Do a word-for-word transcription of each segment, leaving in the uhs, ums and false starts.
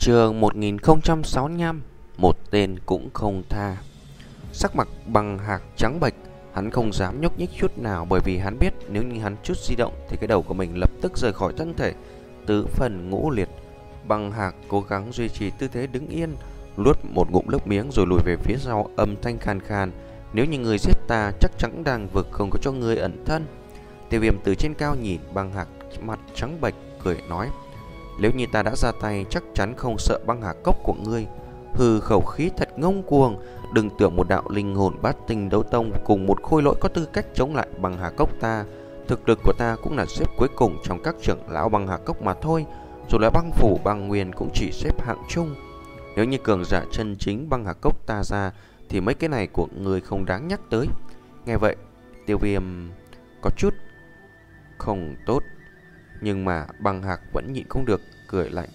Chương một nghìn không trăm sáu mươi lăm. Một tên cũng không tha. Sắc mặt Băng Hạc trắng bệch, hắn không dám nhúc nhích chút nào, bởi vì hắn biết nếu như hắn chút di động thì cái đầu của mình lập tức rời khỏi thân thể, tứ phần ngũ liệt. Băng Hạc cố gắng duy trì tư thế đứng yên, nuốt một ngụm nước miếng rồi lùi về phía sau, âm thanh khan khan: "Nếu như người giết ta, chắc chắn đang vực không có cho người ẩn thân." Tiêu Viêm từ trên cao nhìn Băng Hạc, mặt trắng bệch cười nói: "Nếu như ta đã ra tay, chắc chắn không sợ băng hà cốc của ngươi." Hừ, khẩu khí thật ngông cuồng. Đừng tưởng một đạo linh hồn bát tinh đấu tông cùng một khôi lỗi có tư cách chống lại băng hà cốc ta. Thực lực của ta cũng là xếp cuối cùng trong các trưởng lão băng hà cốc mà thôi. Dù là băng phủ băng nguyên cũng chỉ xếp hạng chung. Nếu như cường giả chân chính băng hà cốc ta ra thì mấy cái này của ngươi không đáng nhắc tới. Nghe vậy, Tiêu Viêm có chút không tốt, nhưng mà Băng Hạc vẫn nhịn không được, cười lạnh.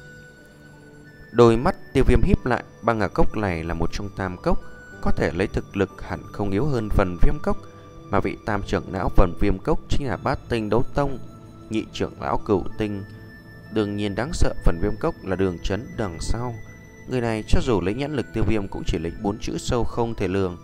Đôi mắt Tiêu Viêm híp lại. Băng hà cốc này là một trong tam cốc, có thể lấy thực lực hẳn không yếu hơn Phần Viêm cốc, mà vị tam trưởng lão Phần Viêm cốc chính là bát tinh đấu tông, nhị trưởng lão cửu tinh. Đương nhiên đáng sợ Phần Viêm cốc là Đường Chấn đằng sau. Người này cho dù lấy nhãn lực Tiêu Viêm cũng chỉ lấy bốn chữ sâu không thể lường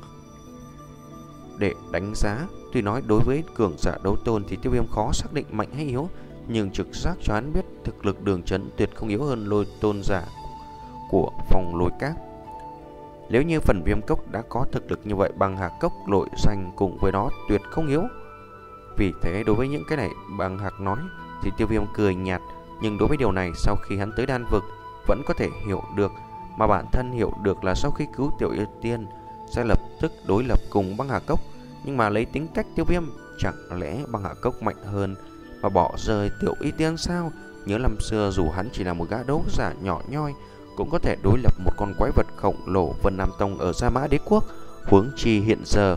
để đánh giá. Tuy nói đối với cường giả đấu tôn thì Tiêu Viêm khó xác định mạnh hay yếu, nhưng trực giác cho hắn biết thực lực Đường Chấn tuyệt không yếu hơn lôi tôn giả của phòng lôi các. Nếu như Phần Viêm cốc đã có thực lực như vậy, Băng Hạc cốc nội danh cùng với nó tuyệt không yếu. Vì thế đối với những cái này Băng Hạc nói thì Tiêu Viêm cười nhạt, nhưng đối với điều này sau khi hắn tới đan vực vẫn có thể hiểu được, mà bản thân hiểu được là sau khi cứu Tiểu Yêu Tiên sẽ lập tức đối lập cùng Băng Hà cốc. Nhưng mà lấy tính cách Tiêu Viêm, chẳng lẽ Băng Hà cốc mạnh hơn mà bỏ rơi Tiểu Y Tiên sao? Nhớ năm xưa dù hắn chỉ là một gã đấu giả nhỏ nhoi cũng có thể đối lập một con quái vật khổng lồ Vân Nam Tông ở Gia Mã Đế Quốc, huống chi hiện giờ.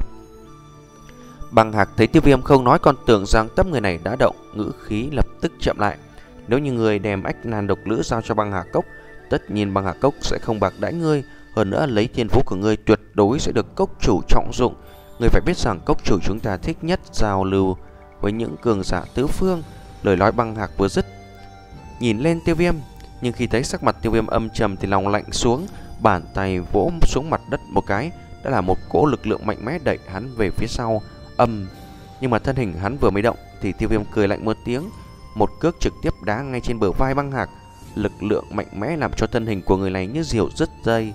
Băng Hạc thấy Tiêu Viêm không nói còn tưởng rằng tâm người này đã động, ngữ khí lập tức chậm lại. Nếu như người đem ách nan độc lữ giao cho Băng Hà cốc, tất nhiên Băng Hà cốc sẽ không bạc đãi ngươi, hơn nữa lấy thiên phú của ngươi tuyệt đối sẽ được cốc chủ trọng dụng. Ngươi phải biết rằng cốc chủ chúng ta thích nhất giao lưu với những cường giả tứ phương." Lời nói Băng Hạc vừa dứt, nhìn lên Tiêu Viêm, nhưng khi thấy sắc mặt Tiêu Viêm âm trầm thì lòng lạnh xuống, bàn tay vỗ xuống mặt đất một cái, đã là một cỗ lực lượng mạnh mẽ đẩy hắn về phía sau. Âm, nhưng mà thân hình hắn vừa mới động thì Tiêu Viêm cười lạnh một tiếng, một cước trực tiếp đá ngay trên bờ vai Băng Hạc. Lực lượng mạnh mẽ làm cho thân hình của người này như diều dứt dây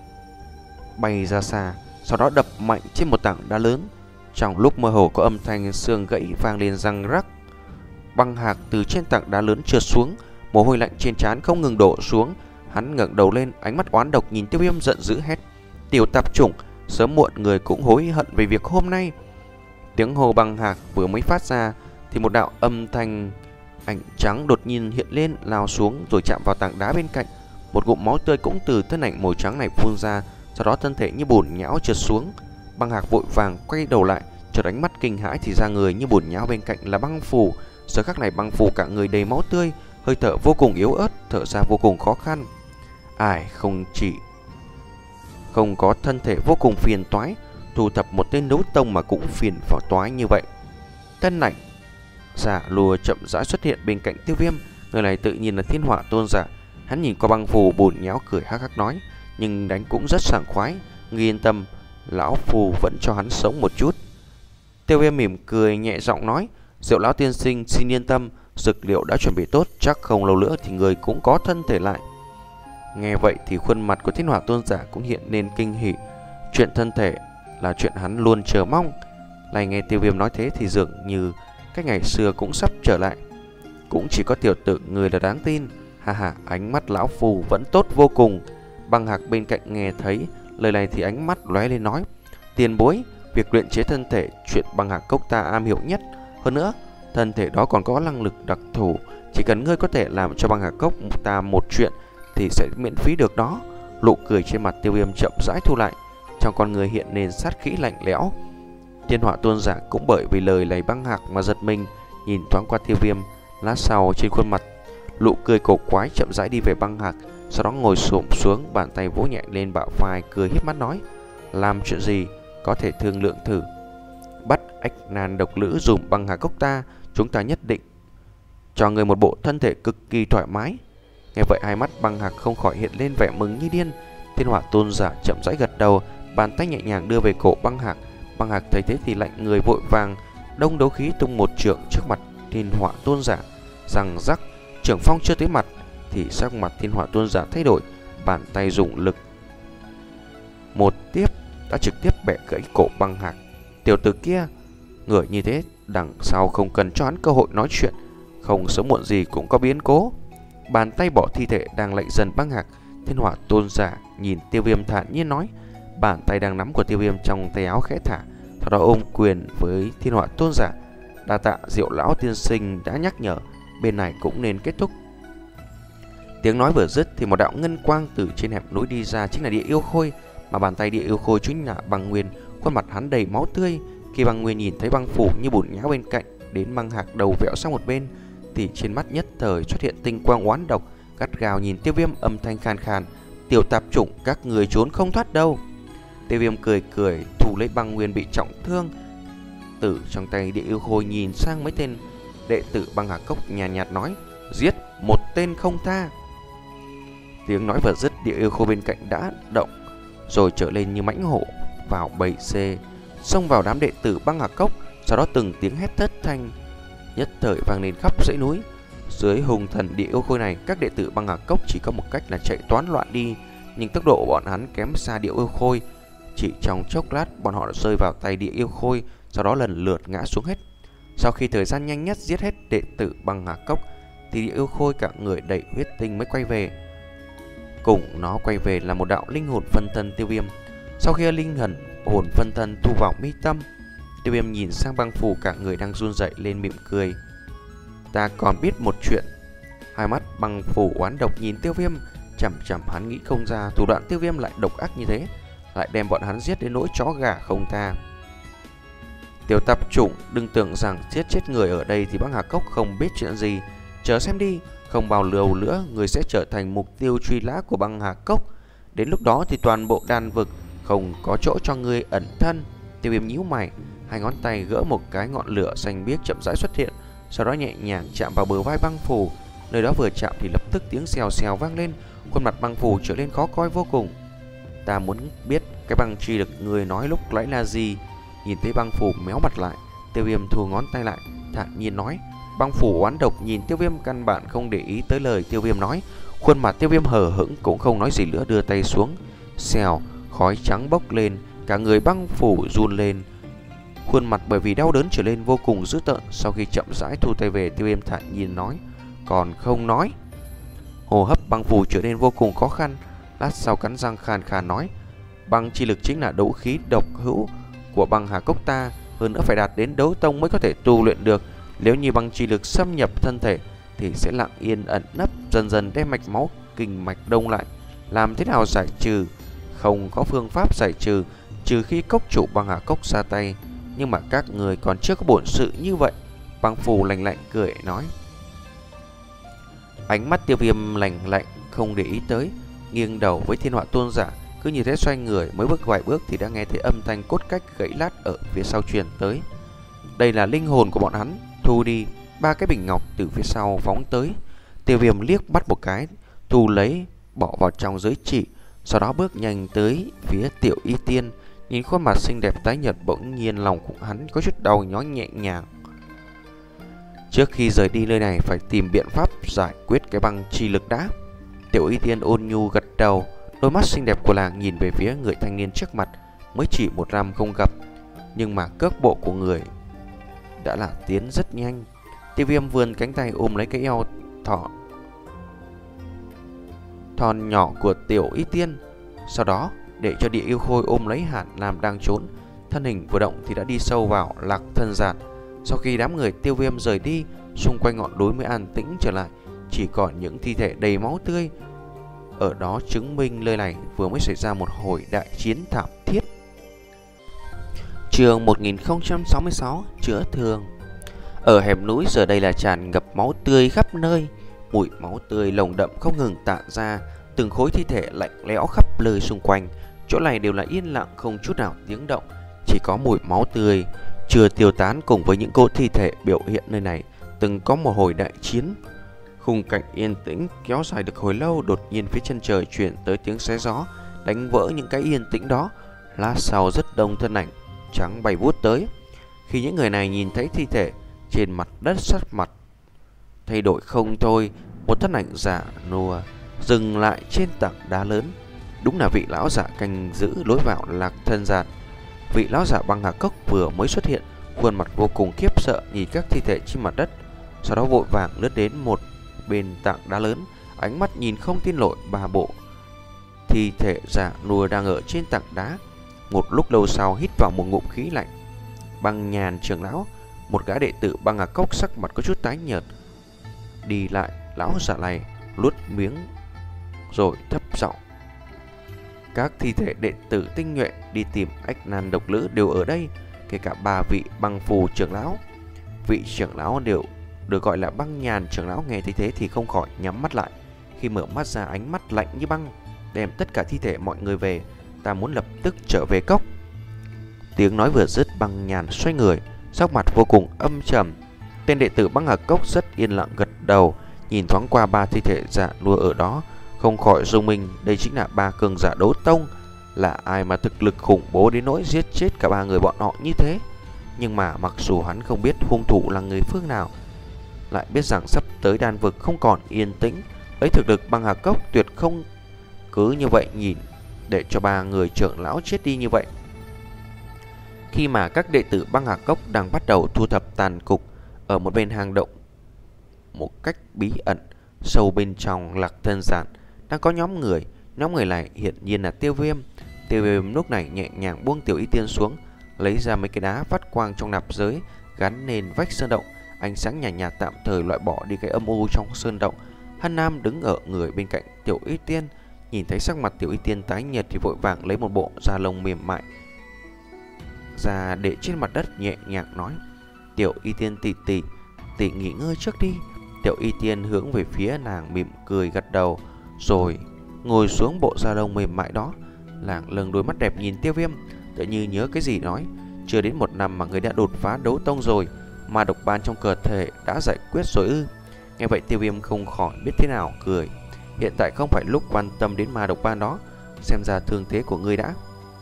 bay ra xa, sau đó đập mạnh trên một tảng đá lớn. Trong lúc mơ hồ có âm thanh xương gãy vang lên răng rắc. Băng Hạc từ trên tảng đá lớn trượt xuống, mồ hôi lạnh trên trán không ngừng đổ xuống. Hắn ngẩng đầu lên, ánh mắt oán độc nhìn Tiêu Viêm, giận dữ hét: "Tiểu tạp chủng, sớm muộn người cũng hối hận về việc hôm nay." Tiếng hô Băng Hạc vừa mới phát ra thì một đạo âm thanh ảnh trắng đột nhiên hiện lên, lao xuống rồi chạm vào tảng đá bên cạnh. Một ngụm máu tươi cũng từ thân ảnh màu trắng này phun ra, sau đó thân thể như bùn nhão trượt xuống. Băng Hạc vội vàng quay đầu lại, chợt ánh mắt kinh hãi thì ra người như bùn nhão bên cạnh là Băng Phù. Giờ khắc này Băng Phù cả người đầy máu tươi, hơi thở vô cùng yếu ớt, thở ra vô cùng khó khăn. Ai không chỉ không có thân thể vô cùng phiền toái, thu thập một tên đấu tông mà cũng phiền vào toái như vậy. Thân ảnh giả lùa chậm rãi xuất hiện bên cạnh Tiêu Viêm. Người này tự nhiên là Thiên Hỏa tôn giả. Hắn nhìn qua Băng Phù bùn nhão cười hắc hắc nói, nhưng đánh cũng rất sảng khoái: "Ngươi yên tâm, lão phù vẫn cho hắn sống một chút." Tiêu Viêm mỉm cười nhẹ giọng nói: "Diệu lão tiên sinh xin yên tâm, dược liệu đã chuẩn bị tốt, chắc không lâu nữa thì người cũng có thân thể lại." Nghe vậy thì khuôn mặt của Thiên Hỏa tôn giả cũng hiện lên kinh hỉ. Chuyện thân thể là chuyện hắn luôn chờ mong. Lại nghe Tiêu Viêm nói thế thì dường như cái ngày xưa cũng sắp trở lại. "Cũng chỉ có tiểu tử người là đáng tin." Ha ha, ánh mắt lão phù vẫn tốt vô cùng. Băng Hạc bên cạnh nghe thấy lời này thì ánh mắt lóe lên nói: "Tiền bối, việc luyện chế thân thể chuyện Băng Hạc cốc ta am hiểu nhất. Hơn nữa, thân thể đó còn có năng lực đặc thù. Chỉ cần ngươi có thể làm cho Băng Hạc cốc ta một chuyện thì sẽ miễn phí được đó." Nụ cười trên mặt Tiêu Viêm chậm rãi thu lại, trong con người hiện lên sát khí lạnh lẽo. Thiên Hỏa tôn giả cũng bởi vì lời này Băng Hạc mà giật mình, nhìn thoáng qua Tiêu Viêm, lát sau trên khuôn mặt nụ cười cổ quái chậm rãi đi về Băng Hạc, sau đó ngồi xổm xuống, bàn tay vỗ nhẹ lên bả vai, cười híp mắt nói: "Làm chuyện gì có thể thương lượng thử. Bắt ách nan độc lữ dùm Băng Hà cốc ta, chúng ta nhất định cho người một bộ thân thể cực kỳ thoải mái." Nghe vậy hai mắt Băng Hạc không khỏi hiện lên vẻ mừng như điên. Thiên Hỏa Tôn giả chậm rãi gật đầu, bàn tay nhẹ nhàng đưa về cổ Băng Hạc. Băng Hạc thấy thế thì lạnh người, vội vàng đông đấu khí tung một trượng trước mặt Thiên Hỏa Tôn giả. Rằng rắc, trưởng phong chưa tới mặt thì sắc mặt Thiên Hỏa Tôn giả thay đổi, bàn tay dùng lực một tiếp đã trực tiếp bẻ gãy cổ Băng Hạc. Tiểu tử kia, người như thế đằng sau không cần cho hắn cơ hội nói chuyện, không sớm muộn gì cũng có biến cố. Bàn tay bỏ thi thể đang lạnh dần Băng Hạc. Thiên Hỏa Tôn giả nhìn Tiêu Viêm thản nhiên nói. Bàn tay đang nắm của Tiêu Viêm trong tay áo khẽ thả, sau đó ôm quyền với Thiên Hỏa Tôn giả. Đa tạ Diệu lão tiên sinh đã nhắc nhở, bên này cũng nên kết thúc. Tiếng nói vừa dứt thì một đạo ngân quang từ trên hẻm núi đi ra, chính là Địa Yêu Khôi. Mà bàn tay Địa Yêu Khôi chính là Băng Nguyên, khuôn mặt hắn đầy máu tươi. Khi Băng Nguyên nhìn thấy băng phủ như bùn nhão bên cạnh đến Băng Hạc đầu vẹo sang một bên thì trên mắt nhất thời xuất hiện tinh quang oán độc, gắt gao nhìn Tiêu Viêm, âm thanh khan khan: "Tiểu tạp chủng, các người trốn không thoát đâu." Tiêu Viêm cười cười thu lấy Băng Nguyên bị trọng thương từ trong tay Địa Yêu Khôi, nhìn sang mấy tên đệ tử Băng Hà Cốc, nhàn nhạt, nhạt nói: "Giết một tên không tha." Tiếng nói vừa dứt, Địa Yêu Khôi bên cạnh đã động, rồi trở lên như mãnh hổ vào bầy xê, xông vào đám đệ tử Băng Hà Cốc. Sau đó từng tiếng hét thất thanh nhất thời vang lên khắp dãy núi. Dưới hùng thần Địa Yêu Khôi này, các đệ tử Băng Hà Cốc chỉ có một cách là chạy toán loạn đi, nhưng tốc độ của bọn hắn kém xa Địa Yêu Khôi. Chỉ trong chốc lát, bọn họ đã rơi vào tay Địa Yêu Khôi, sau đó lần lượt ngã xuống hết. Sau khi thời gian nhanh nhất giết hết đệ tử Băng Hà Cốc thì Địa Yêu Khôi cả người đầy huyết tinh mới quay về. Cùng nó quay về là một đạo linh hồn phân thân Tiêu Viêm. Sau khi linh hồn hồn phân thân thu vào mi tâm, Tiêu Viêm nhìn sang băng phủ cả người đang run rẩy lên mỉm cười. Ta còn biết một chuyện. Hai mắt băng phủ oán độc nhìn Tiêu Viêm, chằm chằm hắn nghĩ không ra thủ đoạn Tiêu Viêm lại độc ác như thế, lại đem bọn hắn giết đến nỗi chó gà không tha. Tiểu tạp chủng, đừng tưởng rằng giết chết người ở đây thì Băng Hà Cốc không biết chuyện gì. Chờ xem đi, không bao lâu nữa người sẽ trở thành mục tiêu truy nã của Băng Hà Cốc. Đến lúc đó thì toàn bộ đan vực không có chỗ cho người ẩn thân. Tiêu Viêm nhíu mày, hai ngón tay gỡ một cái ngọn lửa xanh biếc chậm rãi xuất hiện, sau đó nhẹ nhàng chạm vào bờ vai băng phủ. Nơi đó vừa chạm thì lập tức tiếng xèo xèo vang lên, khuôn mặt băng phủ trở nên khó coi vô cùng. Ta muốn biết cái băng chi lực người nói lúc nãy là gì? Nhìn thấy băng phủ méo mặt lại, Tiêu Viêm thu ngón tay lại, thản nhiên nói. Băng phủ oán độc nhìn Tiêu Viêm căn bản không để ý tới lời Tiêu Viêm nói. Khuôn mặt Tiêu Viêm hờ hững cũng không nói gì nữa, đưa tay xuống. Xèo, khói trắng bốc lên, cả người băng phủ run lên. Khuôn mặt bởi vì đau đớn trở lên vô cùng dữ tợn. Sau khi chậm rãi thu tay về, Tiêu Viêm thản nhiên nói. Còn không nói. Hô hấp băng phủ trở nên vô cùng khó khăn. Lát sau cắn răng khàn khàn nói. Băng chi lực chính là đấu khí độc hữu của Băng Hà Cốc ta, hơn nữa phải đạt đến đấu tông mới có thể tu luyện được. Nếu như băng chi lực xâm nhập thân thể thì sẽ lặng yên ẩn nấp, dần dần đem mạch máu kinh mạch đông lại. Làm thế nào giải trừ? Không có phương pháp giải trừ, trừ khi cốc chủ Băng Hà Cốc ra tay. Nhưng mà các người còn chưa có bổn sự như vậy. Băng phù lạnh lạnh cười nói. Ánh mắt Tiêu Viêm lạnh lạnh không để ý tới, nghiêng đầu với Thiên Hỏa Tôn giả. Cứ như thế xoay người mới bước vài bước thì đã nghe thấy âm thanh cốt cách gãy lát ở phía sau truyền tới. Đây là linh hồn của bọn hắn, thu đi. Ba cái bình ngọc từ phía sau phóng tới. Tiêu Viêm liếc bắt một cái, thu lấy bỏ vào trong giới chỉ, sau đó bước nhanh tới phía Tiểu Y Tiên. Nhìn khuôn mặt xinh đẹp tái nhợt, bỗng nhiên lòng của hắn có chút đau nhói nhẹ nhàng. Trước khi rời đi nơi này phải tìm biện pháp giải quyết cái băng chi lực đã. Tiểu Y Tiên ôn nhu gật đầu, đôi mắt xinh đẹp của nàng nhìn về phía người thanh niên trước mặt. Mới chỉ một năm không gặp, nhưng mà cước bộ của người đã là tiến rất nhanh. Tiêu Viêm vươn cánh tay ôm lấy cái eo thỏ thon nhỏ của Tiểu Y Tiên, sau đó để cho Địa Yêu Khôi ôm lấy Hàn Nam đang trốn. Thân hình vừa động thì đã đi sâu vào Lạc Thân Giản. Sau khi đám người Tiêu Viêm rời đi, xung quanh ngọn núi mới an tĩnh trở lại, chỉ còn những thi thể đầy máu tươi. Ở đó chứng minh nơi này vừa mới xảy ra một hồi đại chiến thảm thiết. Chương một nghìn không trăm sáu mươi sáu, chữa thương. Ở hẻm núi giờ đây là tràn ngập máu tươi khắp nơi. Mùi máu tươi lồng đậm không ngừng tản ra, từng khối thi thể lạnh lẽo khắp nơi xung quanh. Chỗ này đều là yên lặng không chút nào tiếng động, chỉ có mùi máu tươi chưa tiêu tán cùng với những cỗ thi thể biểu hiện nơi này từng có một hồi đại chiến. Khung cảnh yên tĩnh kéo dài được hồi lâu, đột nhiên phía chân trời chuyển tới tiếng xé gió, đánh vỡ những cái yên tĩnh đó. Lát sau rất đông thân ảnh trắng bay vút tới. Khi những người này nhìn thấy thi thể trên mặt đất, sắc mặt thay đổi không thôi. Một thân ảnh giả nua dừng lại trên tảng đá lớn. Đúng là vị lão giả canh giữ lối vào Lạc Thân Giản. Vị lão giả băng hà cốc vừa mới xuất hiện, khuôn mặt vô cùng khiếp sợ nhìn các thi thể trên mặt đất, sau đó vội vàng lướt đến một bên tảng đá lớn, ánh mắt nhìn không tin nổi ba bộ thi thể giả nua đang ở trên tảng đá. Một lúc lâu sau hít vào một ngụm khí lạnh. Băng Nhàn trưởng lão, một gã đệ tử băng hà cốc, sắc mặt có chút tái nhợt, đi lại lão giả này, nuốt miếng rồi thấp giọng: các thi thể đệ tử tinh nhuệ đi tìm ách nan độc lữ đều ở đây, kể cả ba vị băng phù trưởng lão. Vị trưởng lão đều được gọi là Băng Nhàn trưởng lão nghe thấy thế thì không khỏi nhắm mắt lại. Khi mở mắt ra, ánh mắt lạnh như băng: đem tất cả thi thể mọi người về, ta muốn lập tức trở về cốc. Tiếng nói vừa dứt, Băng Nhàn xoay người, sắc mặt vô cùng âm trầm. Tên đệ tử băng hà cốc rất yên lặng gật đầu, nhìn thoáng qua ba thi thể giả nua ở đó, không khỏi rung mình. Đây chính là ba cường giả đấu tông, là ai mà thực lực khủng bố đến nỗi giết chết cả ba người bọn họ như thế. Nhưng mà mặc dù hắn không biết hung thủ là người phương nào, lại biết rằng sắp tới đan vực không còn yên tĩnh, lấy thực lực băng hà cốc tuyệt không cứ như vậy nhìn để cho ba người trưởng lão chết đi như vậy. Khi mà các đệ tử băng hà cốc đang bắt đầu thu thập tàn cục ở một bên hang động một cách bí ẩn, sâu bên trong Lạc Thân Giản đang có nhóm người. Nhóm người này hiện nhiên là Tiêu Viêm. Tiêu Viêm lúc này nhẹ nhàng buông Tiểu Y Tiên xuống, lấy ra mấy cái đá phát quang trong nạp giới, gắn lên vách sơn động. Ánh sáng nhàn nhạt, nhạt tạm thời loại bỏ đi cái âm u trong sơn động. Hân Nam đứng ở người bên cạnh Tiểu Y Tiên, nhìn thấy sắc mặt Tiểu Y Tiên tái nhợt thì vội vàng lấy một bộ da lông mềm mại ra để trên mặt đất, nhẹ nhàng nói: Tiểu Y Tiên tỷ tỷ, tỷ nghỉ ngơi trước đi. Tiểu Y Tiên hướng về phía nàng mỉm cười gật đầu, rồi ngồi xuống bộ da lông mềm mại đó. Nàng lâng đôi mắt đẹp nhìn Tiêu Viêm, tự như nhớ cái gì nói: chưa đến một năm mà người đã đột phá đấu tông rồi, mà độc ban trong cơ thể đã giải quyết rồi ư? Nghe vậy Tiêu Viêm không khỏi biết thế nào cười. Hiện tại không phải lúc quan tâm đến ma độc ban đó, xem ra thương thế của ngươi đã.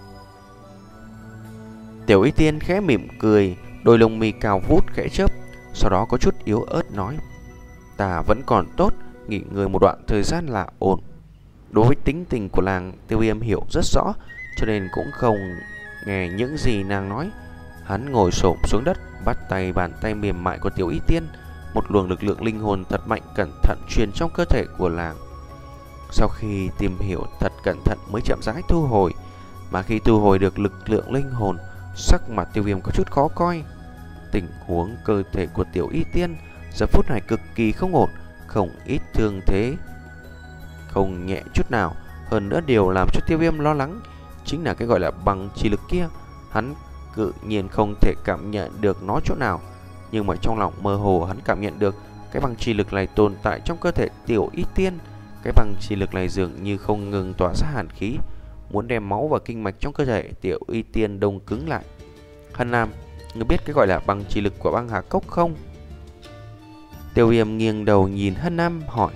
Tiểu Y Tiên khẽ mỉm cười, đôi lông mi cao vút khẽ chớp, sau đó có chút yếu ớt nói: ta vẫn còn tốt, nghỉ ngơi một đoạn thời gian là ổn. Đối với tính tình của nàng, Tiêu Viêm hiểu rất rõ, cho nên cũng không nghe những gì nàng nói. Hắn ngồi xổm xuống đất, bắt tay bàn tay mềm mại của Tiểu Y Tiên. Một luồng lực lượng linh hồn thật mạnh cẩn thận truyền trong cơ thể của nàng. Sau khi tìm hiểu thật cẩn thận mới chậm rãi thu hồi. Mà khi thu hồi được lực lượng linh hồn, sắc mặt Tiêu Viêm có chút khó coi. Tình huống cơ thể của Tiểu Y Tiên giờ phút này cực kỳ không ổn, không ít thương thế không nhẹ chút nào. Hơn nữa điều làm cho Tiêu Viêm lo lắng chính là cái gọi là băng chi lực kia. Hắn tự nhiên không thể cảm nhận được nó chỗ nào, nhưng mà trong lòng mơ hồ hắn cảm nhận được cái băng chi lực này tồn tại trong cơ thể Tiểu Y Tiên. Cái băng chi lực này dường như không ngừng tỏa ra hàn khí, muốn đem máu và kinh mạch trong cơ thể Tiểu Y Tiên đông cứng lại. Hân Nam, ngươi biết cái gọi là băng chi lực của băng hà cốc không? Tiêu Viêm nghiêng đầu nhìn Hân Nam hỏi.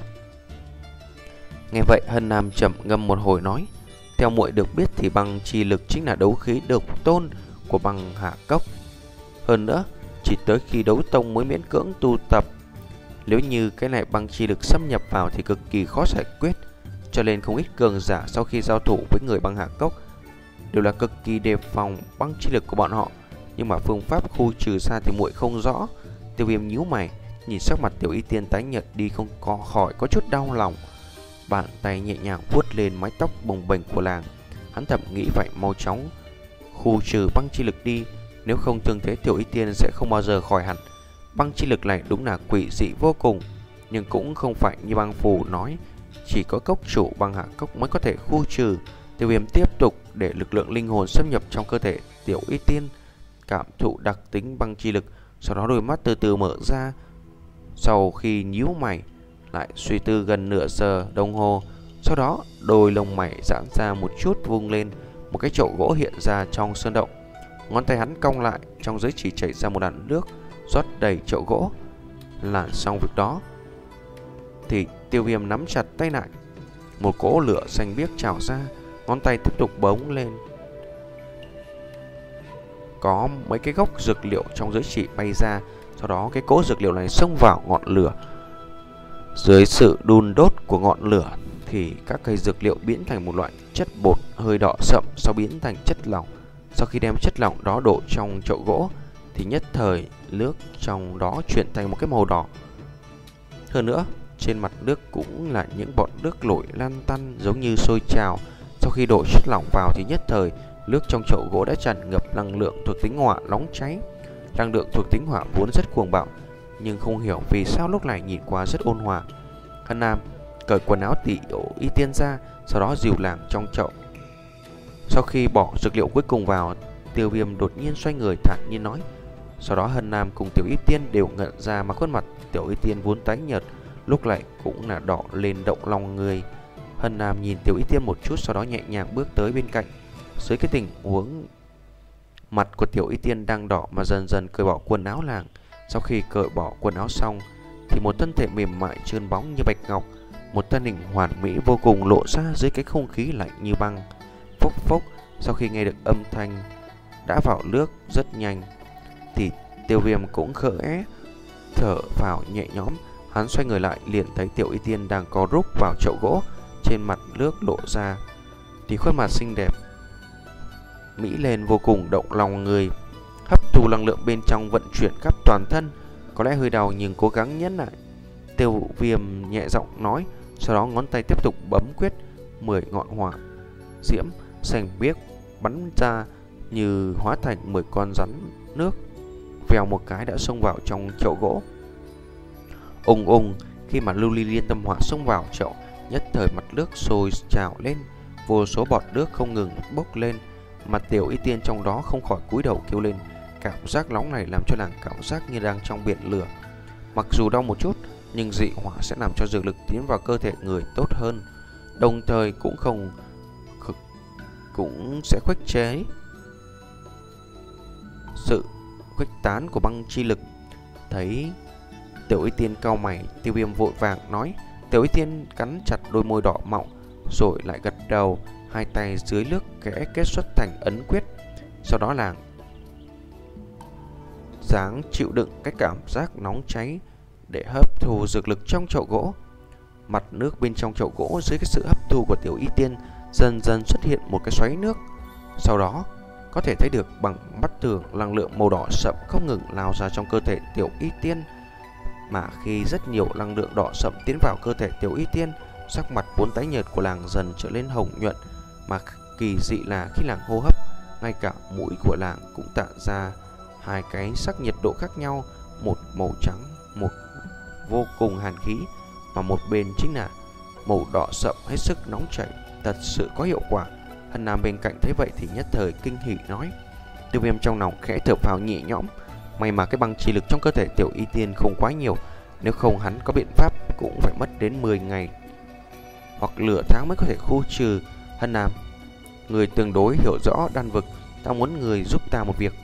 Nghe vậy Hân Nam chậm ngâm một hồi nói: theo muội được biết thì băng chi lực chính là đấu khí độc tôn của băng hà cốc. Hơn nữa, chỉ tới khi đấu tông mới miễn cưỡng tu tập. Nếu như cái này băng chi lực xâm nhập vào thì cực kỳ khó giải quyết, cho nên không ít cường giả sau khi giao thủ với người băng hà cốc đều là cực kỳ đề phòng băng chi lực của bọn họ. Nhưng mà phương pháp khu trừ ra thì muội không rõ. Tiêu Viêm nhíu mày, nhìn sắc mặt Tiểu Y Tiên tái nhợt đi không có khỏi có chút đau lòng. Bàn tay nhẹ nhàng vuốt lên mái tóc bồng bềnh của nàng. Hắn thầm nghĩ vậy mau chóng khu trừ băng chi lực đi, nếu không thương thế Tiểu Y Tiên sẽ không bao giờ khỏi hẳn. Băng chi lực này đúng là quỷ dị vô cùng, nhưng cũng không phải như băng phù nói chỉ có cốc chủ băng hạ cốc mới có thể khu trừ. Tiêu Viêm tiếp tục để lực lượng linh hồn xâm nhập trong cơ thể Tiểu Y Tiên, cảm thụ đặc tính băng chi lực. Sau đó đôi mắt từ từ mở ra. Sau khi nhíu mày lại suy tư gần nửa giờ đồng hồ, sau đó đôi lông mày giãn ra một chút, vung lên một cái chậu gỗ hiện ra trong sơn động. Ngón tay hắn cong lại, trong dưới chỉ chảy ra một đàn nước, rót đầy chậu gỗ. Làm xong việc đó, thì Tiêu Viêm nắm chặt tay lại. Một cỗ lửa xanh biếc trào ra, ngón tay tiếp tục bống lên. Có mấy cái gốc dược liệu trong giới chỉ bay ra. Sau đó cái cỗ dược liệu này xông vào ngọn lửa. Dưới sự đun đốt của ngọn lửa thì các cây dược liệu biến thành một loại chất bột hơi đỏ sậm, sau biến thành chất lỏng. Sau khi đem chất lỏng đó đổ trong chậu gỗ thì nhất thời nước trong đó chuyển thành một cái màu đỏ. Hơn nữa, trên mặt nước cũng là những bọt nước nổi lan tăn giống như sôi trào. Sau khi đổ chất lỏng vào thì nhất thời nước trong chậu gỗ đã tràn ngập năng lượng thuộc tính hỏa nóng cháy. Năng lượng thuộc tính hỏa vốn rất cuồng bạo, nhưng không hiểu vì sao lúc này nhìn qua rất ôn hòa. Hân Nam cởi quần áo Tiểu Y Tiên ra, sau đó dìu làng trong chậu. Sau khi bỏ dược liệu cuối cùng vào, Tiêu Viêm đột nhiên xoay người thản nhiên nói. Sau đó Hân Nam cùng Tiểu Y Tiên đều ngẩn ra, mà khuôn mặt Tiểu Y Tiên vốn tái nhợt lúc này cũng là đỏ lên động lòng người. Hân Nam nhìn Tiểu Y Tiên một chút, sau đó nhẹ nhàng bước tới bên cạnh. Dưới cái tình huống mặt của Tiểu Y Tiên đang đỏ mà dần dần cởi bỏ quần áo làng. Sau khi cởi bỏ quần áo xong thì một thân thể mềm mại trơn bóng như bạch ngọc, một thân hình hoàn mỹ vô cùng lộ ra dưới cái không khí lạnh như băng. Phốc phốc, sau khi nghe được âm thanh đã vào nước rất nhanh thì Tiêu Viêm cũng khẽ thở vào nhẹ nhõm. Hắn xoay người lại liền thấy Tiểu Y Tiên đang co rúc vào chậu gỗ, trên mặt nước lộ ra thì khuôn mặt xinh đẹp mỹ lên vô cùng động lòng người, hấp thu năng lượng bên trong vận chuyển khắp toàn thân. Có lẽ hơi đau nhưng cố gắng nhẫn lại, Tiêu Viêm nhẹ giọng nói. Sau đó ngón tay tiếp tục bấm quyết, mười ngọn hỏa diễm xanh biếc bắn ra như hóa thành mười con rắn nước, vèo một cái đã xông vào trong chậu gỗ. Ùng ùng, khi mà lưu ly liên tâm hỏa xông vào chậu, nhất thời mặt nước sôi trào lên, vô số bọt nước không ngừng bốc lên. Mặt Tiểu Y Tiên trong đó không khỏi cúi đầu kêu lên. Cảm giác nóng này làm cho nàng cảm giác như đang trong biển lửa. Mặc dù đau một chút, nhưng dị hỏa sẽ làm cho dược lực tiến vào cơ thể người tốt hơn, đồng thời cũng không cũng sẽ khuếch chế sự khuếch tán của băng chi lực. Thấy Tiểu Y Tiên cau mày, Tiêu Viêm vội vàng nói. Tiểu Y Tiên cắn chặt đôi môi đỏ mọng rồi lại gật đầu, hai tay dưới nước kẽ kết xuất thành ấn quyết. Sau đó là dáng chịu đựng cái cảm giác nóng cháy để hấp thu dược lực trong chậu gỗ. Mặt nước bên trong chậu gỗ dưới cái sự hấp thu của Tiểu Y Tiên dần dần xuất hiện một cái xoáy nước. Sau đó có thể thấy được bằng mắt thường năng lượng màu đỏ sậm không ngừng lao ra trong cơ thể Tiểu Y Tiên. Mà khi rất nhiều năng lượng đỏ sậm tiến vào cơ thể Tiểu Y Tiên, sắc mặt vốn tái nhợt của nàng dần trở lên hồng nhuận. Mà kỳ dị là khi nàng hô hấp, ngay cả mũi của nàng cũng tạo ra hai cái sắc nhiệt độ khác nhau, một màu trắng, một vô cùng hàn khí, mà một bên chính là màu đỏ sậm hết sức nóng chảy, thật sự có hiệu quả. Hân Nam bên cạnh thấy vậy thì nhất thời kinh hỉ nói. Tiêu Viêm trong lòng khẽ thở phào nhẹ nhõm, may mà cái băng chi lực trong cơ thể Tiểu Y Tiên không quá nhiều, nếu không hắn có biện pháp cũng phải mất đến mười ngày hoặc nửa tháng mới có thể khu trừ. Hân Nam, người tương đối hiểu rõ đan vực, ta muốn người giúp ta một việc.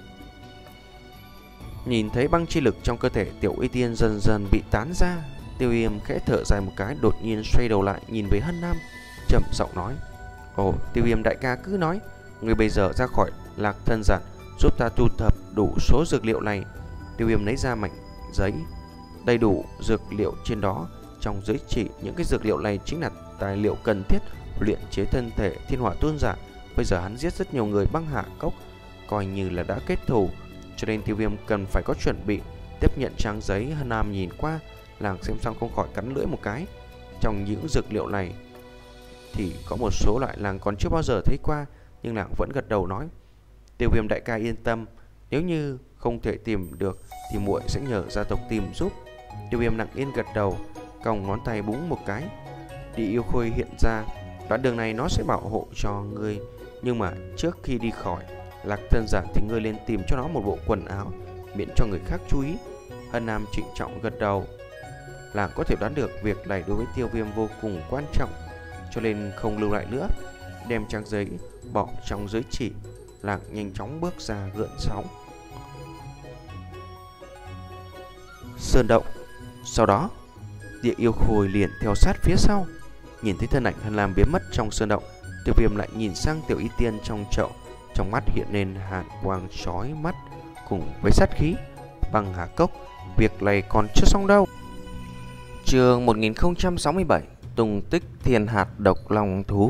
Nhìn thấy băng chi lực trong cơ thể Tiểu Y Tiên dần dần bị tán ra, Tiêu Viêm khẽ thở dài một cái, đột nhiên xoay đầu lại nhìn về Hân Nam, chậm giọng nói. Ồ, Tiêu Viêm đại ca cứ nói, người bây giờ ra khỏi Lạc Thân Giản, giúp ta thu thập đủ số dược liệu này. Tiêu Viêm lấy ra mảnh giấy đầy đủ dược liệu trên đó. Trong giới chỉ, những cái dược liệu này chính là tài liệu cần thiết luyện chế thân thể Thiên Hỏa Tôn Giả. Bây giờ hắn giết rất nhiều người băng hạ cốc, coi như là đã kết thù, cho nên Tiêu Viêm cần phải có chuẩn bị. Tiếp nhận trang giấy, Hân Nam nhìn qua, làng xem xong không khỏi cắn lưỡi một cái. Trong những dược liệu này thì có một số loại làng còn chưa bao giờ thấy qua, nhưng làng vẫn gật đầu nói. Tiêu Viêm đại ca yên tâm, nếu như không thể tìm được thì muội sẽ nhờ gia tộc tìm giúp. Tiêu Viêm lặng yên gật đầu, còng ngón tay búng một cái, Địa yêu khôi hiện ra. Đoạn đường này nó sẽ bảo hộ cho ngươi, nhưng mà trước khi đi khỏi Lạc Thân Giản thì ngươi lên tìm cho nó một bộ quần áo, miễn cho người khác chú ý. Hân Nam trịnh trọng gật đầu. Làng có thể đoán được việc này đối với Tiêu Viêm vô cùng quan trọng, cho nên không lưu lại nữa, đem trang giấy bỏ trong giới chỉ. Làng nhanh chóng bước ra gợn sóng Sơn Động. Sau đó Địa yêu khôi liền theo sát phía sau. Nhìn thấy thân ảnh Hân Lam biến mất trong sơn động, Tiêu Viêm lại nhìn sang Tiểu Y Tiên trong chậu, trong mắt hiện lên hàn quang chói mắt cùng với sát khí. Băng Hà Cốc, việc này còn chưa xong đâu. Chương một nghìn không trăm sáu mươi bảy, tung tích thiên hạt độc long thú.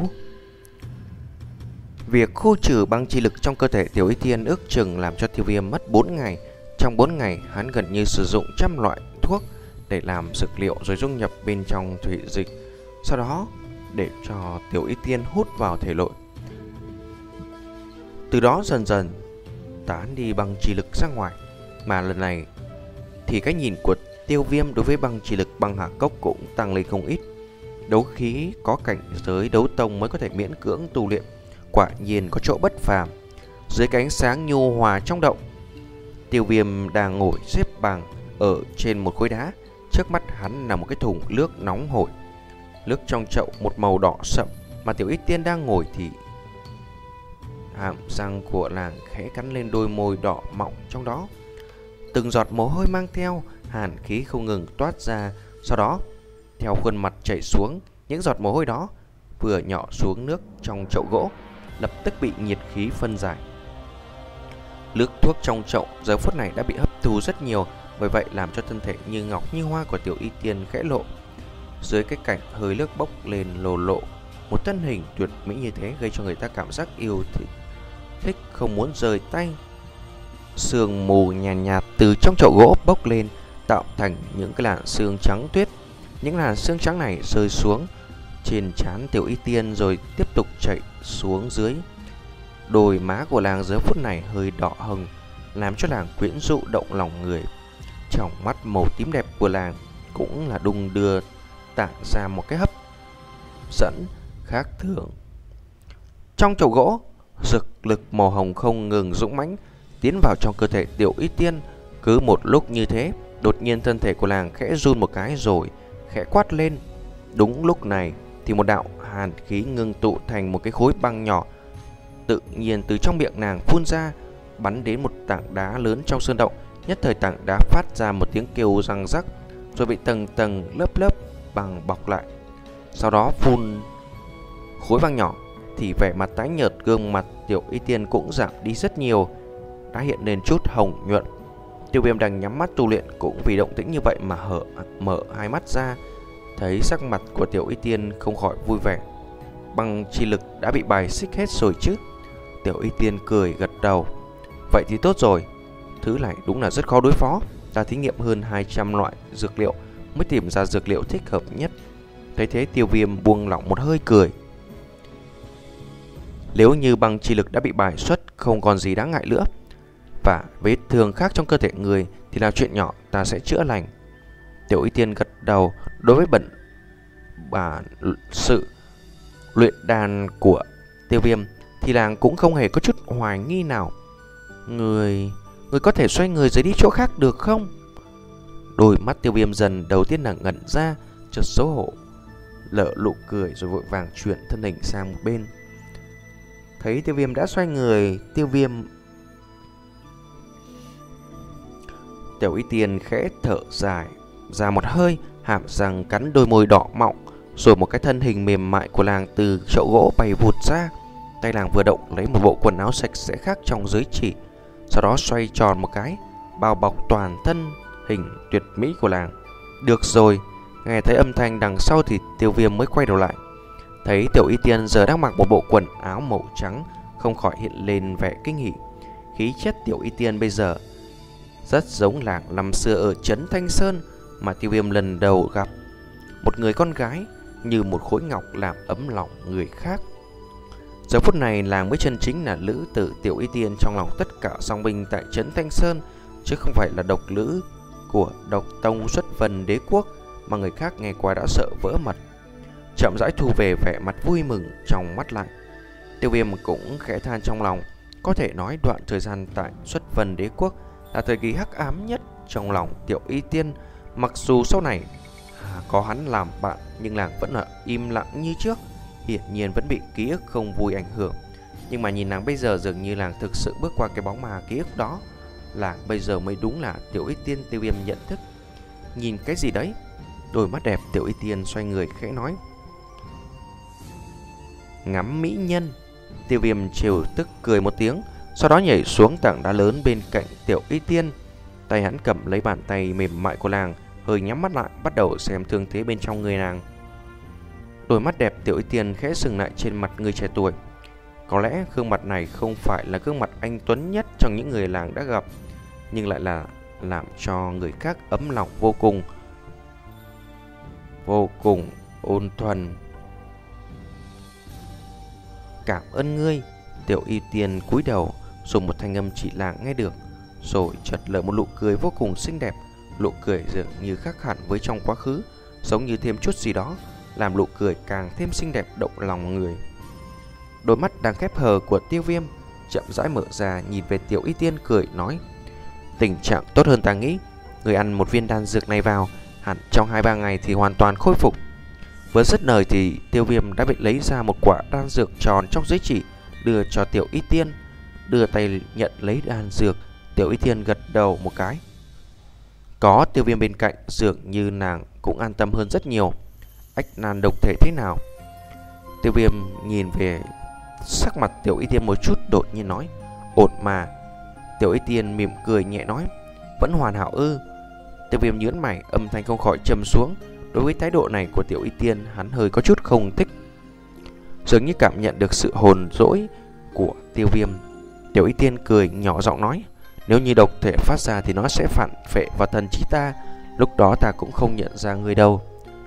Việc khu trừ băng chi lực trong cơ thể Tiểu Y Tiên ước chừng làm cho Tiêu Viêm mất bốn ngày. Trong bốn ngày, hắn gần như sử dụng trăm loại thuốc để làm dược liệu rồi dung nhập bên trong thủy dịch, sau đó để cho Tiểu Y Tiên hút vào thể nội. Từ đó dần dần tán đi băng chi lực ra ngoài. Mà lần này thì cái nhìn của Tiêu Viêm đối với băng chi lực Băng Hà Cốc cũng tăng lên không ít. Đấu khí có cảnh giới đấu tông mới có thể miễn cưỡng tu luyện, quả nhiên có chỗ bất phàm. Dưới cái ánh sáng nhu hòa trong động, Tiêu Viêm đang ngồi xếp bằng ở trên một khối đá. Trước mắt hắn là một cái thùng nước nóng hổi. Nước trong chậu một màu đỏ sậm, mà Tiểu Y Tiên đang ngồi thì hàm răng của nàng khẽ cắn lên đôi môi đỏ mọng trong đó. Từng giọt mồ hôi mang theo hàn khí không ngừng toát ra, sau đó theo khuôn mặt chảy xuống. Những giọt mồ hôi đó vừa nhỏ xuống nước trong chậu gỗ, lập tức bị nhiệt khí phân giải. Nước thuốc trong chậu giờ phút này đã bị hấp thu rất nhiều, bởi vậy làm cho thân thể như ngọc như hoa của Tiểu Y Tiên khẽ lộ. Dưới cái cảnh hơi nước bốc lên lồ lộ, một thân hình tuyệt mỹ như thế gây cho người ta cảm giác yêu thích, thích không muốn rời tay. Sương mù nhàn nhạt, nhạt từ trong chậu gỗ bốc lên, tạo thành những cái làn sương trắng tuyết. Những làn sương trắng này rơi xuống trên trán Tiểu Y Tiên rồi tiếp tục chạy xuống dưới. Đôi má của nàng giờ phút này hơi đỏ hồng, làm cho nàng quyến rũ động lòng người. Trong mắt màu tím đẹp của nàng cũng là đung đưa, tạo ra một cái hấp dẫn khác thường. Trong chậu gỗ, dược lực màu hồng không ngừng dũng mãnh tiến vào trong cơ thể Tiểu Y Tiên. Cứ một lúc như thế, đột nhiên thân thể của nàng khẽ run một cái rồi khẽ quát lên. Đúng lúc này thì một đạo hàn khí ngưng tụ thành một cái khối băng nhỏ tự nhiên từ trong miệng nàng phun ra, bắn đến một tảng đá lớn trong sơn động. Nhất thời tảng đá phát ra một tiếng kêu răng rắc, rồi bị tầng tầng lớp lớp băng bọc lại. Sau đó phun khối băng nhỏ thì vẻ mặt tái nhợt, gương mặt Tiểu Y Tiên cũng giảm đi rất nhiều, đã hiện lên chút hồng nhuận. Tiêu Viêm đang nhắm mắt tu luyện cũng vì động tĩnh như vậy mà hở mở hai mắt ra, thấy sắc mặt của Tiểu Y Tiên không khỏi vui vẻ. Băng chi lực đã bị bài xích hết rồi chứ? Tiểu Y Tiên cười gật đầu. Vậy thì tốt rồi, thứ này đúng là rất khó đối phó. Ta thí nghiệm hơn hai trăm loại dược liệu mới tìm ra dược liệu thích hợp nhất. Thấy thế Tiêu Viêm buông lỏng một hơi cười. Nếu như băng chi lực đã bị bài xuất, không còn gì đáng ngại nữa, và vết thương khác trong cơ thể người thì là chuyện nhỏ, ta sẽ chữa lành. Tiểu Y Tiên gật đầu. Đối với bận bản sự luyện đan của Tiêu Viêm thì nàng cũng không hề có chút hoài nghi nào. Người... Người có thể xoay người rời đi chỗ khác được không? Đôi mắt Tiêu Viêm dần đầu tiên là ngẩn ra, chợt xấu hổ lỡ nụ cười rồi vội vàng chuyển thân hình sang một bên. Thấy Tiêu Viêm đã xoay người, Tiêu Viêm Tiểu Y Tiên khẽ thở dài ra một hơi, hàm răng cắn đôi môi đỏ mọng, rồi một cái thân hình mềm mại của nàng từ chậu gỗ bay vụt ra. Tay nàng vừa động lấy một bộ quần áo sạch sẽ khác trong giới chỉ, sau đó xoay tròn một cái, bao bọc toàn thân hình tuyệt mỹ của nàng. Được rồi, nghe thấy âm thanh đằng sau thì Tiêu Viêm mới quay đầu lại. Thấy Tiểu Y Tiên giờ đang mặc một bộ quần áo màu trắng, không khỏi hiện lên vẻ kinh hỉ. Khí chất Tiểu Y Tiên bây giờ rất giống làng năm xưa ở trấn Thanh Sơn mà Tiêu Viêm lần đầu gặp. Một người con gái như một khối ngọc làm ấm lòng người khác. Giờ phút này làng mới chân chính là lữ tử Tiểu Y Tiên trong lòng tất cả song binh tại trấn Thanh Sơn, chứ không phải là độc lữ của độc tông xuất vân đế quốc mà người khác nghe qua đã sợ vỡ mật. Chậm rãi thu về vẻ mặt vui mừng trong mắt lại. Tiêu Viêm cũng khẽ than trong lòng. Có thể nói đoạn thời gian tại xuất vân đế quốc là thời kỳ hắc ám nhất trong lòng Tiểu Y Tiên. Mặc dù sau này có hắn làm bạn, nhưng nàng vẫn là im lặng như trước, hiển nhiên vẫn bị ký ức không vui ảnh hưởng. Nhưng mà nhìn nàng bây giờ dường như nàng thực sự bước qua cái bóng ma ký ức đó. Nàng bây giờ mới đúng là Tiểu Y Tiên Tiêu Viêm nhận thức. Nhìn cái gì đấy? Đôi mắt đẹp Tiểu Y Tiên xoay người khẽ nói: ngắm mỹ nhân. Tiêu Viêm trêu tức cười một tiếng, sau đó nhảy xuống tảng đá lớn bên cạnh Tiểu Y Tiên. Tay hắn cầm lấy bàn tay mềm mại của nàng, hơi nhắm mắt lại, bắt đầu xem thương thế bên trong người nàng. Đôi mắt đẹp Tiểu Y Tiên khẽ dừng lại trên mặt người trẻ tuổi. Có lẽ gương mặt này không phải là gương mặt anh tuấn nhất trong những người làng đã gặp, nhưng lại là làm cho người khác ấm lòng vô cùng, vô cùng ôn thuần. Cảm ơn ngươi. Tiểu Y Tiên cúi đầu, dùng một thanh âm chỉ làng nghe được, rồi chợt nở một nụ cười vô cùng xinh đẹp. Nụ cười dường như khác hẳn với trong quá khứ, giống như thêm chút gì đó làm nụ cười càng thêm xinh đẹp động lòng người. Đôi mắt đang khép hờ của Tiêu Viêm chậm rãi mở ra, nhìn về Tiểu Y Tiên cười nói: tình trạng tốt hơn ta nghĩ. Người ăn một viên đan dược này vào, hẳn trong hai ba ngày thì hoàn toàn khôi phục. Vừa dứt lời thì Tiêu Viêm đã bị lấy ra một quả đan dược tròn trong giấy chỉ, đưa cho Tiểu Y Tiên. Đưa tay nhận lấy đan dược, Tiểu Y Tiên gật đầu một cái. Có Tiêu Viêm bên cạnh, dường như nàng cũng an tâm hơn rất nhiều. Ách nan độc thể thế nào? Tiêu Viêm nhìn về sắc mặt Tiểu Y Tiên một chút, đột nhiên nói: ổn mà. Tiểu Y Tiên mỉm cười nhẹ nói: vẫn hoàn hảo ư? Tiêu Viêm nhướng mày, âm thanh không khỏi trầm xuống. Đối với thái độ này của Tiểu Y Tiên, hắn hơi có chút không thích. Dường như cảm nhận được sự hồn dỗi của Tiêu Viêm, Tiểu Y Tiên cười nhỏ giọng nói: nếu như độc thể phát ra thì nó sẽ phản phệ vào thần trí ta, lúc đó ta cũng không nhận ra người đâu.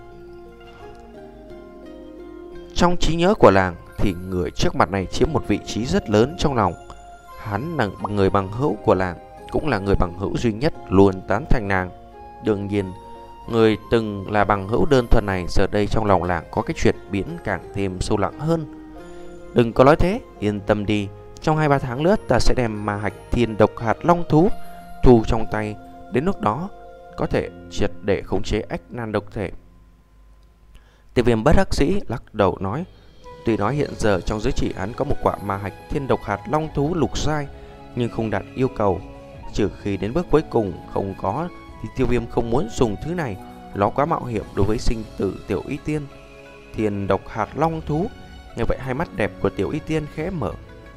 Trong trí nhớ của làng thì người trước mặt này chiếm một vị trí rất lớn trong lòng. Hắn là người bằng hữu của làng, cũng là người bằng hữu duy nhất luôn tán thành nàng. Đương nhiên, người từng là bằng hữu đơn thuần này giờ đây trong lòng làng có cái chuyển biến càng thêm sâu lặng hơn. Đừng có nói thế, yên tâm đi. Trong hai ba tháng nữa ta sẽ đem ma hạch thiên độc hạt long thú thu trong tay. Đến lúc đó có thể triệt để khống chế ách nan độc thể. Tiêu Viêm bất đắc dĩ lắc đầu nói: tuy nói hiện giờ trong giới chỉ hắn có một quả ma hạch thiên độc hạt long thú lục giai, nhưng không đạt yêu cầu. Trừ khi đến bước cuối cùng không có thì Tiêu Viêm không muốn dùng thứ này, nó quá mạo hiểm đối với sinh tử Tiểu Y Tiên. Thiên độc hạt long thú. Nghe vậy hai mắt đẹp của Tiểu Y Tiên khẽ mở.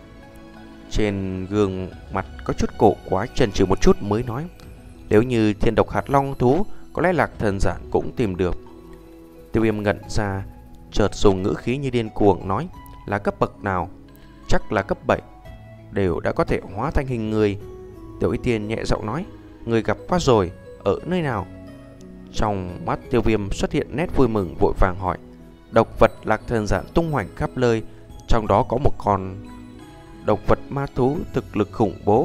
Trên gương mặt có chút cổ quái, chần chừ một chút mới nói: nếu như thiên độc hạt long thú, có lẽ Lạc Thần Giản cũng tìm được. Tiêu Viêm ngẩn ra, chợt dùng ngữ khí như điên cuồng nói: là cấp bậc nào? Chắc là cấp bảy, đều đã có thể hóa thành hình người. Tiểu Y Tiên nhẹ giọng nói: người gặp qua rồi, ở nơi nào? Trong mắt Tiêu Viêm xuất hiện nét vui mừng, vội vàng hỏi: độc vật Lạc Thần Giản tung hoành khắp nơi, trong đó có một con độc vật ma thú thực lực khủng bố.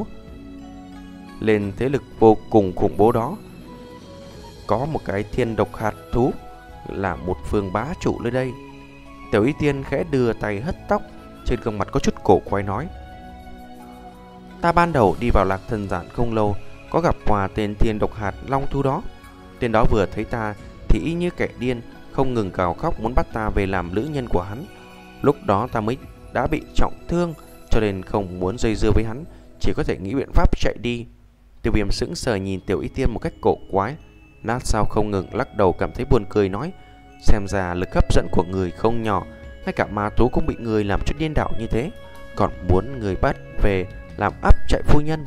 Lên thế lực vô cùng khủng bố đó, có một cái thiên độc hạt thú là một phương bá chủ nơi đây. Tiểu Y Tiên khẽ đưa tay hất tóc, trên gương mặt có chút cổ quái nói: ta ban đầu đi vào Lạc Thần Giản không lâu, có gặp qua tên thiên độc hạt long thú đó. Tên đó vừa thấy ta thì y như kẻ điên, không ngừng gào khóc muốn bắt ta về làm nữ nhân của hắn. Lúc đó ta mới đã bị trọng thương, cho nên không muốn dây dưa với hắn, chỉ có thể nghĩ biện pháp chạy đi. Tiêu Viêm sững sờ nhìn Tiểu Y Tiên một cách cổ quái, lát sau không ngừng lắc đầu cảm thấy buồn cười nói: xem ra lực hấp dẫn của người không nhỏ, ngay cả ma thú cũng bị người làm chút điên đảo như thế, còn muốn người bắt về làm áp chạy phu nhân.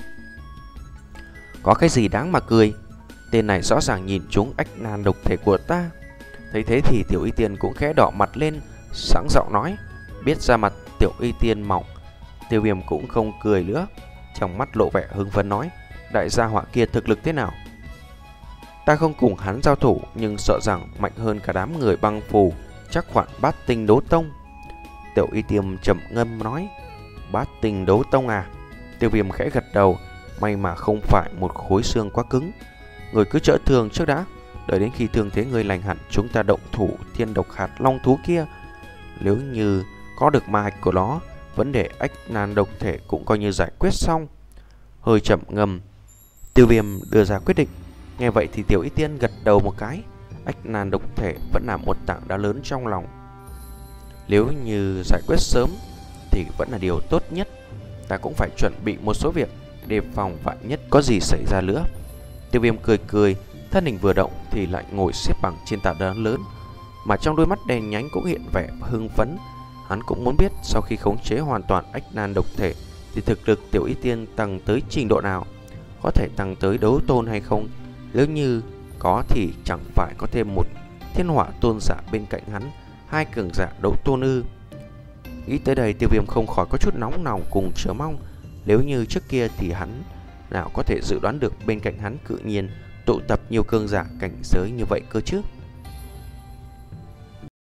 Có cái gì đáng mà cười? Tên này rõ ràng nhìn trúng ách nan độc thể của ta. Thấy thế thì Tiểu Y Tiên cũng khẽ đỏ mặt lên, sáng giọng nói. Biết ra mặt Tiểu Y Tiên mỏng, Tiêu Viêm cũng không cười nữa, trong mắt lộ vẻ hưng phấn nói: đại gia họa kia thực lực thế nào? Ta không cùng hắn giao thủ, nhưng sợ rằng mạnh hơn cả đám người băng phù, chắc khoảng bát tinh đấu tông. Tiểu Y Tiên trầm ngâm nói: bát tinh đấu tông à? Tiêu Viêm khẽ gật đầu, may mà không phải một khối xương quá cứng. Người cứ chữa thương trước đã, đợi đến khi thương thế người lành hẳn chúng ta động thủ thiên độc hạt long thú kia. Nếu như có được ma hạch của nó, vấn đề ách nan độc thể cũng coi như giải quyết xong. Hơi chậm ngầm, Tiêu Viêm đưa ra quyết định. Nghe vậy thì Tiểu Y Tiên gật đầu một cái. Ách nan độc thể vẫn là một tảng đá lớn trong lòng, nếu như giải quyết sớm thì vẫn là điều tốt nhất. Ta cũng phải chuẩn bị một số việc, đề phòng vạn nhất có gì xảy ra nữa. Tiêu Viêm cười cười, Thân hình vừa động thì lại ngồi xếp bằng trên tảng đá lớn, mà trong đôi mắt đen nhánh cũng hiện vẻ hưng phấn. Hắn cũng muốn biết sau khi khống chế hoàn toàn ách nan độc thể thì thực lực Tiểu Y Tiên tăng tới trình độ nào, có thể tăng tới đấu tôn hay không. Nếu như có thì chẳng phải có thêm một thiên hỏa tôn giả bên cạnh hắn, hai cường giả đấu tôn ư? Nghĩ tới đây, Tiêu Viêm không khỏi có chút nóng lòng cùng chờ mong. Nếu như trước kia thì hắn nào có thể dự đoán được bên cạnh hắn cự nhiên tụ tập nhiều cường giả cảnh giới như vậy cơ chứ?